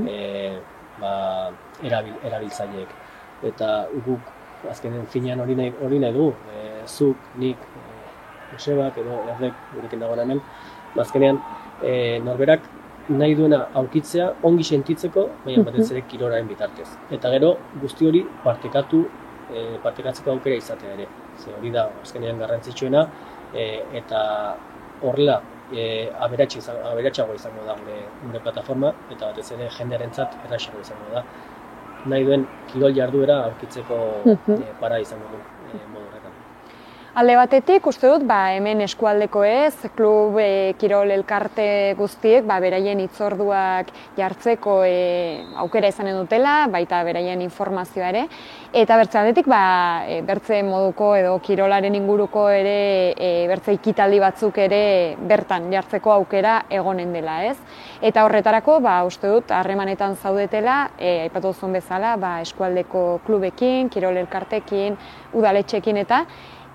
E: erabiltzaileek. Eta guk azkenen finean hori nahi du, zuk, nik, Josebak edo Erdek gurekin dagoen hemen, azkenean norberak nahi duena aurkitzea ongi sentitzeko, baina batez ere kirolaren bitartez. Eta gero guzti hori partekatzeko aukera izatea ere. Ze hori da azkenean garrantzitsuena eta horrela aberatsagoa izango da gure plataforma eta batez ere jendearentzat errazagoa izango da. Nahi duen kirol jarduera aurkitzeko para izango du modu horretan.
B: Alde batetik, uste dut, hemen eskualdeko klub kirol elkarte guztiek beraien hitzorduak jartzeko aukera izanen dutela, baita beraien informazioa ere. Eta bertze aldetik, bertze moduko edo kirolaren inguruko ere bertze ekitaldi batzuk ere bertan jartzeko aukera egonen dela, ez? Eta horretarako, uste dut, harremanetan zaudetela, aipatu duzun bezala, eskualdeko klubekin, kirol elkartekin, udaletxekin eta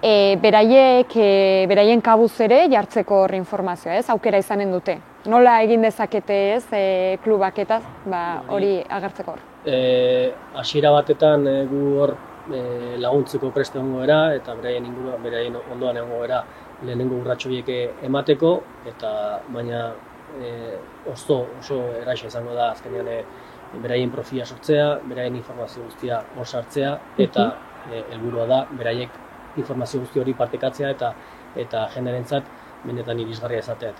B: beraien kabuz ere jartzeko horri informazioa, ez? Aukera izanen dute. Nola egin dezakete, ez, klubak eta hori agertzeko hor?
E: Hasiera batetan gu hor laguntzeko preste egongo gara eta beraien ondoan egongo gara lehenengo urrats horiek emateko eta baina oso erraza izango da azkenean beraien profila sortzea, beraien informazio guztia hor sartzea eta helburua da beraiek informazio guzti hori partekatzea eta jendearentzat benetan irisgarria izatea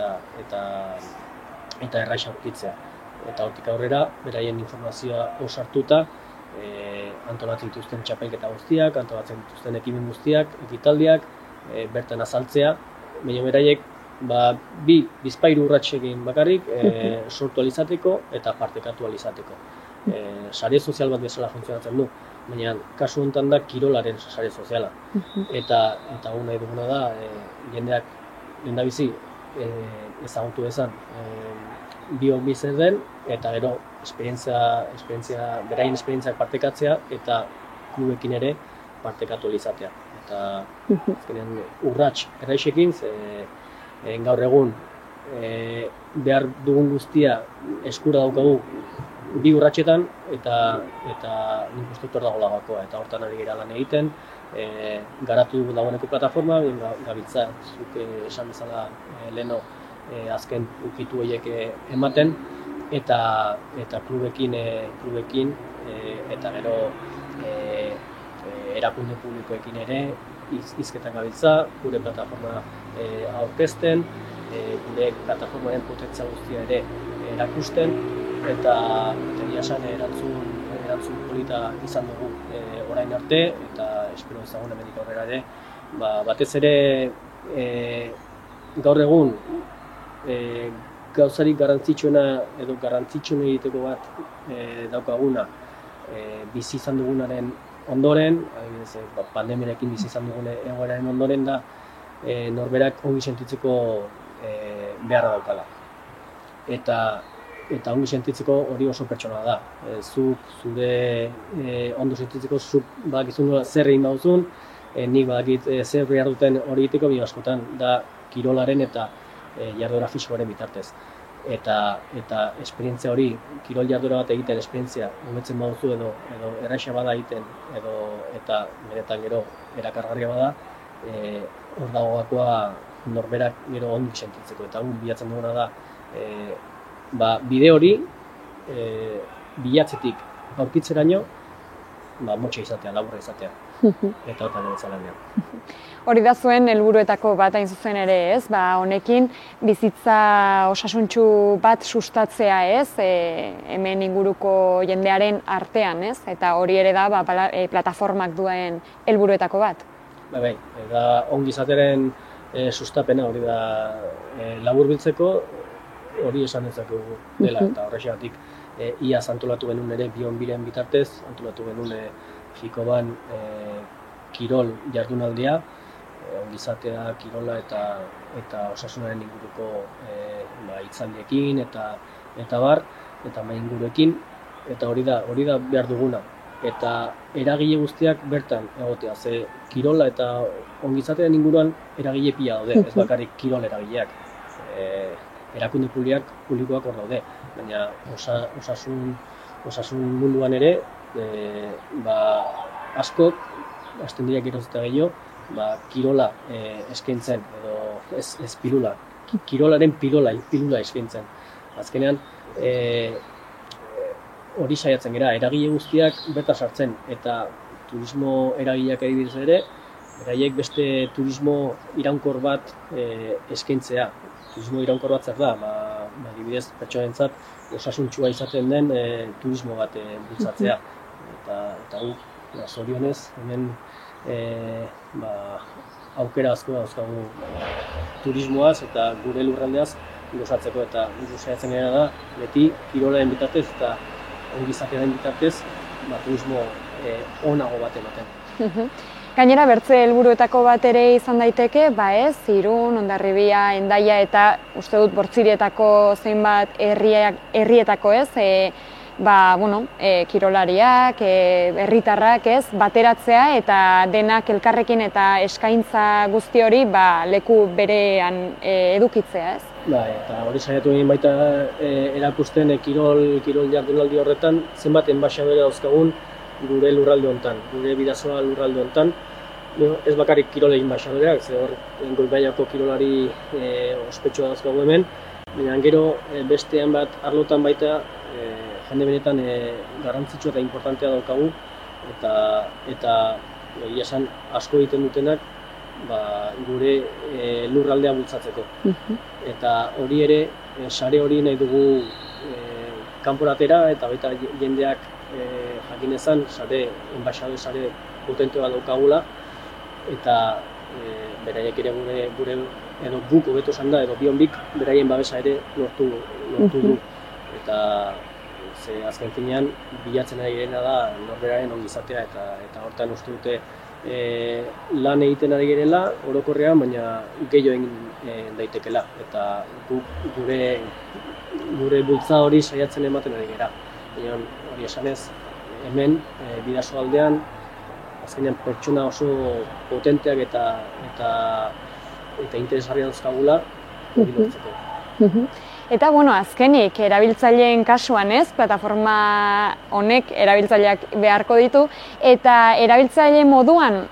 E: eta erraza aurkitzea. Eta hortik aurrera, beraien informazioa hor sartuta, antolatzen dituzten txapelketa guztiak, antolatzen dituzten ekimen guztiak, ekitaldiak, bertan azaltzea, baina beraiek bizpahiru urratsekin bakarrik sortu alizateko eta partekatu alizateko. Sare sozial bat bezala funtzionatzen du, baina kasu honetan da kirolaren sare soziala. Eta nahi duguna da, jendeak lehendabizi ezagutu dezan bion bizer den, eta gero beraien esperientziak partekatzea eta klubekin ere partekatu izatea. Eta urrats erraixekin, gaur egun behar dugun guztia eskura daukagu bi urratsetan eta nik uste hor dago gakoa eta hortan ari gara lan egiten. Garatu dugu dagoeneko plataforma, gabiltza zuk esan bezala leheno azken ukitu horiek ematen eta klubekin eta gero erakunde publikoekin ere hizketan gabiltza, gure plataforma aurkezten, gure plataformaren potentzial guztia ere erakusten eta egia esan erantzun polita izan dugu orain arte eta espero ezagun hemendik aurrera ere. Batez ere gaur egun gauzarik garrantzitsuena edo garrantzitsuena egiteko bat daukaguna bizi izan dugunaren ondoren, pandemiarekin bizi izan dugun egoeraren ondoren da norberak ongi sentitzeko beharra daukala. Eta ongi sentitzeko hori oso pertsonala da. Zure ondo sentitzeko zuk badakizun zer egin bauzun, nik badakit zer behar duten hori egiteko, baina askotan da kirolaren eta jarduera fisikoaren bitartez. Eta esperientzia hori, kirol jarduera bat egiten esperientzia hobetzen baduzu edo erraxa bada egiten eta benetan gero erakargarria bada, hor dago gakoa norberak gero ongi sentitzeko. Eta bilatzen duguna da bide hori bilatzetik aurkitzeraino motxa izatea, laburra izatea. Eta hortan egotzala nean.
B: Hori da zuen helburuetako bat hain zuzen ere, ez? Honekin bizitza osasuntsu bat sustatzea, ez? Hemen inguruko jendearen artean, ez? Eta hori ere da plataformak duen helburuetako bat.
E: Bai, da ongizateren sustapena hori da laburbiltzeko hori esan dezakegu dela eta horrexegatik iaz antolatu genuen ere bion biren bitartez, antolatu genuen Fikoban kirol jardunaldia, ongizatea, kirola eta osasunaren inguruko hitzaldiekin eta bar, eta mai inguruekin, eta hori da behar duguna. Eta eragile guztiak bertan egotea, ze kirola eta ongizatearen inguruan eragile pila daude, ez bakarrik kirol eragileak. erakunde publikoak hor daude, baina osasun munduan ere, askok, hasten dira geroz eta gehiago, kirola eskaintzen, edo ez pilula, kirolaren pilula eskaintzen. Azkenean, hori saiatzen gara, eragile guztiak bertan sartzen, eta turismo eragileak adibidez ere, beraiek beste turismo iraunkor bat eskaintzea. Turismo iraunkor bat zer da, adibidez pertsonentzat osasuntsua izaten den turismo bat bultzatzea. Eta zorionez, hemen aukera asko dauzkagu turismoaz eta gure lurraldeaz gozatzeko, eta saiatzen gara da beti kirolaren bitartez eta ongizatearen bitartez turismo onago bat ematen.
B: Gainera, bertze helburuetako bat ere izan daiteke, Irun, Hondarribia, Hendaia eta uste dut Bortzirietako zeinbat herrietako kirolariak, herritarrak bateratzea eta denak elkarrekin eta eskaintza guzti hori leku berean edukitzea, ez?
E: Eta hori saiatu egin baita erakusten kirol jardunaldi horretan zenbat enbaxadore dauzkagun gure lurralde hontan, gure Bidasoa lurralde hontan. Ez bakarrik kirol egin enbaxadoreak, ze hor goi-mailako kirolari ospetsua dauzkagu hemen, baina gero bestean bat arlotan baita jende benetan garrantzitsua eta importantea daukagu, eta egia esan asko egiten dutenak gure lurraldea bultzatzeko. Eta hori ere, sare hori nahi dugu kanporatera, eta baita jendeak jakinezan, enbaxadore sare potente bat daukagula, eta beraiek ere gure edo guk hobeto esan da, edo bionbik beraien babesa ere lortu du. Eta azken finean bilatzen ari garena da norberaren ongizatea, eta hortan uste dute lan egiten ari garela orokorrean, baina gehiago egin daitekela, eta gure bultza hori saiatzen ematen ari gara. Hori esanez, hemen Bidasoa aldean azkenean pertsona oso potenteak eta interesgarria dauzkagula hori lortzeko.
B: Eta, azkenik, erabiltzaileen kasuan plataforma honek erabiltzaileak beharko ditu, eta erabiltzaile moduan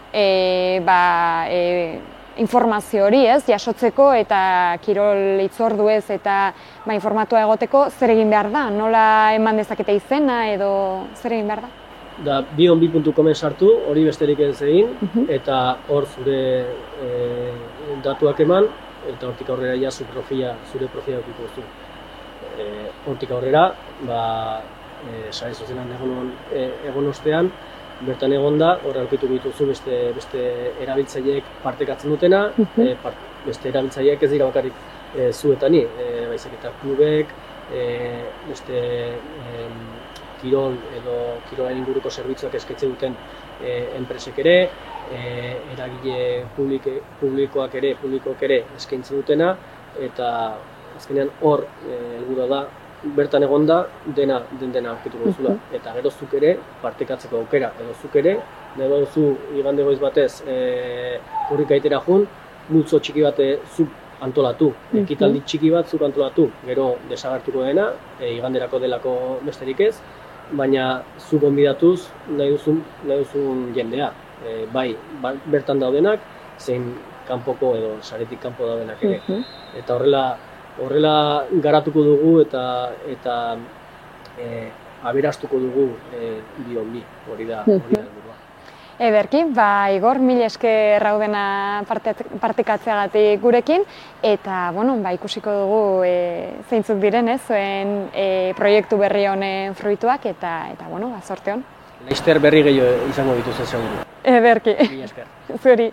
B: informazio hori jasotzeko eta kirol hitzorduez eta informatua egoteko zer egin behar da? Nola eman dezakete izena edo zer egin behar da?
E: Da, bionbi.comen sartu, hori besterik ez egin, eta hor zure datuak eman, eta hortik aurrera ja zure profila aukiko duzu. Hortik aurrera, sare sozialean egon ostean, bertan egonda, hor aurkitu dituzu beste erabiltzaileek partekatzen dutena, beste erabiltzaileek ez dira bakarrik zu eta ni, baizik eta klubek, beste kirol edo kirolaren inguruko zerbitzuak eskaintzen duten enpresek ere, eragile publikoak ere eskaintzen dutena, eta azkenean hor helburua da bertan egonda dena aurkituko duzula, eta gero zuk ere partekatzeko aukera, edo zuk ere nahi baduzu igande goiz batez korrikaitera joan, multzo txiki bat zuk antolatu, ekitaldi txiki bat zuk antolatu, gero desagertuko dena, iganderako delako besterik ez, baina zu gonbidatuz nahi duzun jendea, bertan daudenak, zein kanpoko edo saretik kanpo daudenak ere. Eta horrela garatuko dugu eta aberastuko dugu bionbi, hori da helburua.
B: Ederki, Igor, mil esker raudena partekatzeagatik gurekin, eta ikusiko dugu zeintzuk diren, zuen proiektu berri honen fruituak, eta zorte hon.
E: Laster berri gehiago izango dituzen seguru.
B: Ederki.
E: Mil esker.
B: Zuri.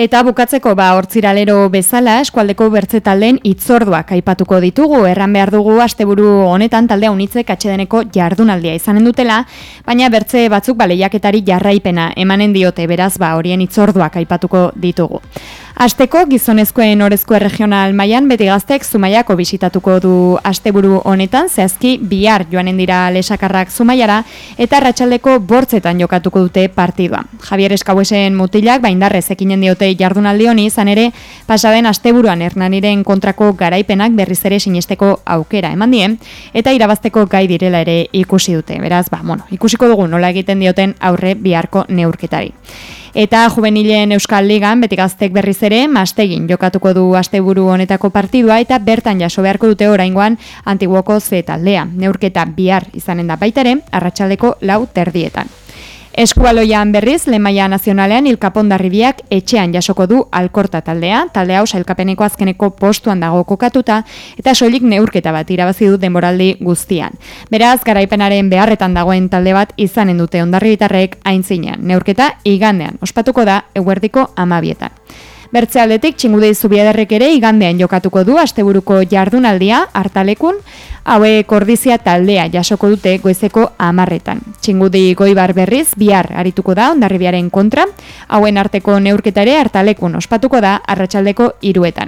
B: Eta bukatzeko hortziralero bezala eskualdeko bertze taldeen hitzorduak aipatuko ditugu. Erran behar dugu asteburu honetan taldea unitzek atsedeneko jardunaldia izanen dutela, baina bertze batzuk lehiaketari jarraipena emanen diote, beraz horien hitzorduak aipatuko ditugu. Asteko gizonezkoen orezko regional mailan Beti Gaztek Zumaiako bisitatuko du asteburu honetan, zehazki bihar joanen dira lesakarrak Zumaiara eta arratsaldeko 8etan jokatuko dute partidua. Javier Eskauesen mutilak indarrez ekinen diote jardunaldi honi, izan ere pasaden asteburuan Hernaniren kontrako garaipenak berriz ere sinesteko aukera eman die eta irabazteko gai direla ere ikusi dute. Beraz, ikusiko dugu nola egiten dioten aurre biharko neurketari. Eta juvenilen Euskal Ligan Beti Gaztek berriz ere Mastegin jokatuko du asteburu honetako partidua eta bertan jaso beharko dute oraingoan Antiguoko Z taldea. Neurketa bihar izanen da baita ere arratsaldeko 4:00. Eskualoian berriz, Lemaia Nazionalean Ilkapondarribiak etxean jasoko du Alkorta taldea. Talde hau sailkapeneko azkeneko postuan dago kokatuta eta soilik neurketa bat irabazi du denboraldi guztian. Beraz, garaipenaren beharretan dagoen talde bat izanen dute Hondarribitarrek aintzinean. Neurketa igandean ospatuko da eguerdiko 12:00. Bertze aldetik, Txingudi Zubiederrek ere igandean jokatuko du asteburuko jardunaldia Artalekun, hauek Ordizia taldea jasoko dute goizeko 10:00. Txingudi Goibar berriz bihar arituko da Hondarribiaren kontra, hauen arteko neurketa ere Artalekun ospatuko da arratsaldeko 3:00.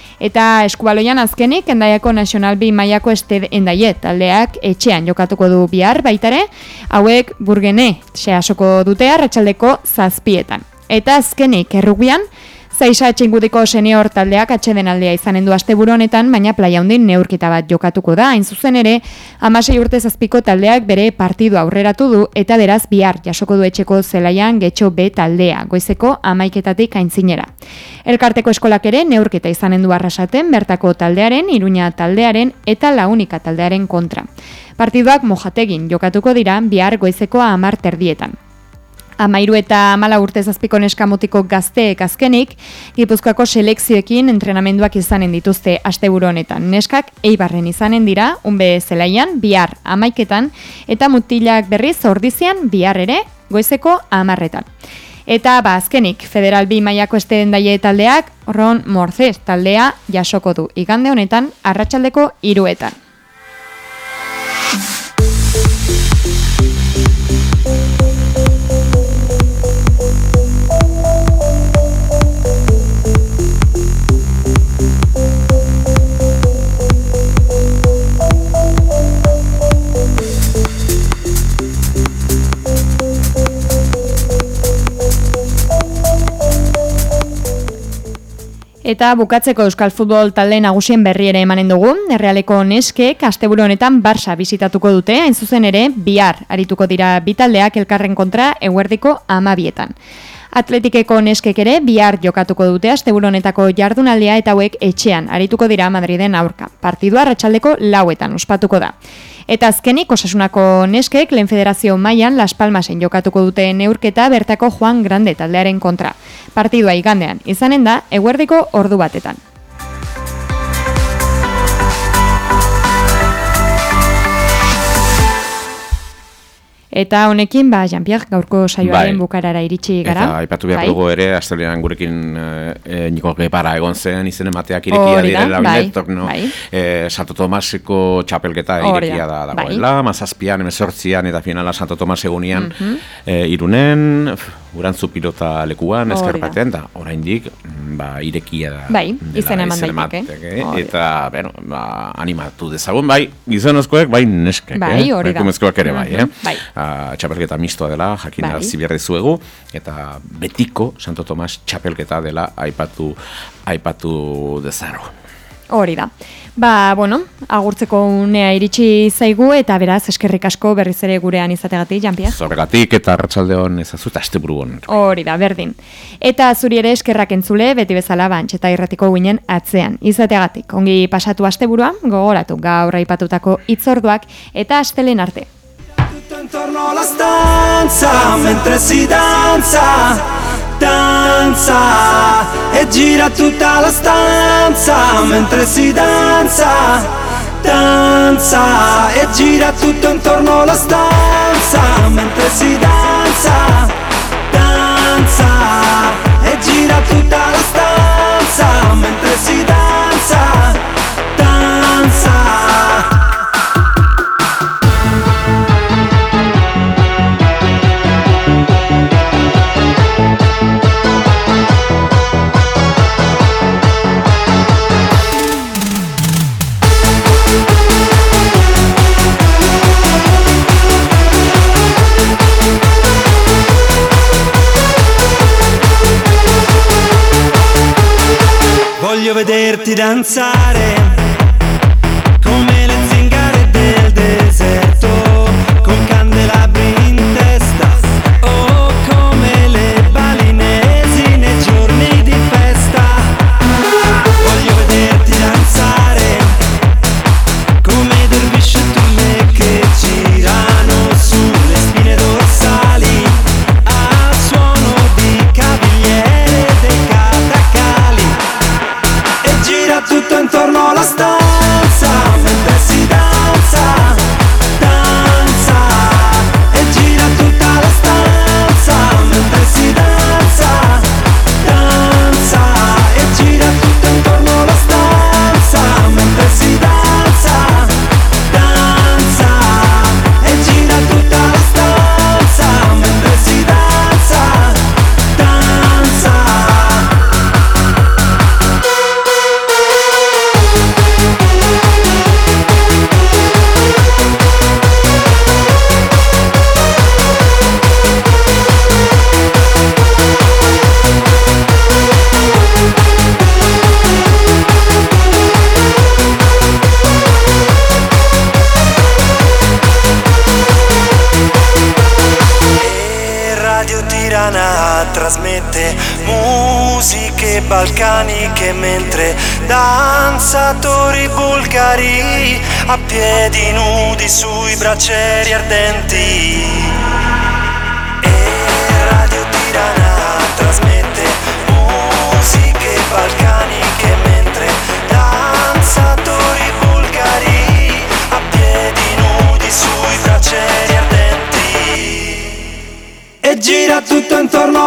B: Eta eskubaloian azkenik, Hendaiako National B mailako Ested Hendaie taldeak etxean jokatuko du bihar baitare, hauek Burgene jasoko dute arratsaldeko 7:00. Eta azkenik errugbian, Zaisa Txingudiko senior taldeak atsedenaldia izanen du asteburu honetan, baina Playa Handin neurketa bat jokatuko da. Hain zuzen ere, 16 urte zazpiko taldeak bere partidu aurreratu du eta beraz bihar jasoko du etxeko zelaian Getxo B taldea, goizeko 11:00 aintzinera. Elkarteko eskolak ere neurketa izanen du Arrasaten, bertako taldearen, Iruña taldearen eta Launika taldearen kontra. Partiduak Mojategin jokatuko dira bihar goizeko 10:30. 13 eta 14 urte zazpiko neskamutiko gazteek azkenik, Gipuzkoako selekzioekin entrenamenduak izanen dituzte asteburu honetan. Neskak Eibarren izanen dira, unbe zelaian, bihar 11:00 eta mutilak berriz Ordizian bihar ere, goizeko 10:00. Eta azkenik, Federal B mailako Ested Hendaie taldeak, Ron Morzez taldea jasoko du igande honetan arratsaldeko 3:00. Eta bukatzeko Euskal Futbol talde nagusien berri ere emanen dugu. Errealeko neskek asteburu honetan Barça bisitatuko dute, hain zuzen ere bihar arituko dira bi taldeak elkarren kontra eguerdiko 12:00. Atletikeko neskek ere bihar jokatuko dute asteburu honetako jardunaldia eta hauek etxean arituko dira Madriden aurka. Partidua arratsaldeko 4:00 ospatuko da. Eta azkenik Osasunako neskek lehen federazio mailan Las Palmasen jokatuko dute neurketa bertako Juan Grande taldearen kontra. Partidua igandean izanen da eguerdiko 1:00. Eta honekin, Jean-Pierre, gaurko saioaren bukarara iritsi gara.
C: Eta aipatu behar dugu ere, astelenan gurekin Niko Gepara egon zen, izen emateak irekia direla, Santo Tomaseko txapelketa irekia dagoela, Mazazpian, 18an eta finala Santo Tomas egunian Irunen, Urantzu pilota lekuan, Eskerpaten, da oraindik irekia da.
B: Bai, izen eman daiteke.
C: Eta, animatu dezagun, gizonezkoek, neskek.
B: Hori da.
C: Kumezkoak ere, txapelketa mistoa dela, jakina ziberre zuegu, eta betiko Santo Tomas txapelketa dela aipatu dezaro.
B: Hori da. Agurtzeko unea iritsi zaigu, eta beraz, eskerrik asko berriz ere gurean izategatik, Jean-Pierre.
C: Zorregatik eta arratsaldeon ezazu eta asteburu hon.
B: Hori da, berdin. Eta zuri ere eskerrak entzule, beti bezala Antxeta irratiko ginen atzean izategatik. Ongi pasatu asteburua, gogoratu gaur aipatutako hitzorduak eta astelen arte.
I: Intorno alla stanza mentre si danza e gira tutta la stanza mentre si danza e gira tutto intorno alla stanza mentre si danza e gira gira tutta la stanza mentre si danza, danza. Voglio vederti danzare come le zingare del deserto, con candelabri in testa, o come le balinesi nei giorni di festa. Voglio vederti danzare come i dervisci e turme che girano sulle spine dorsali al suono di cavigliere dei catacali. Gira tutto intorno alla stanza mentre si danza, danza. E gira tutta la stanza mentre si danza, danza. E gira tutto intorno alla stanza mentre si danza, danza. E gira tutta la stanza mentre si danza, danza. Radio Tirana trasmette musiche balcaniche mentre danzatori bulgari a piedi nudi sui braccieri ardenti. E Radio Tirana trasmette musiche balcaniche mentre danzatori bulgari a piedi nudi sui braccieri ardenti. E gira tutto intorno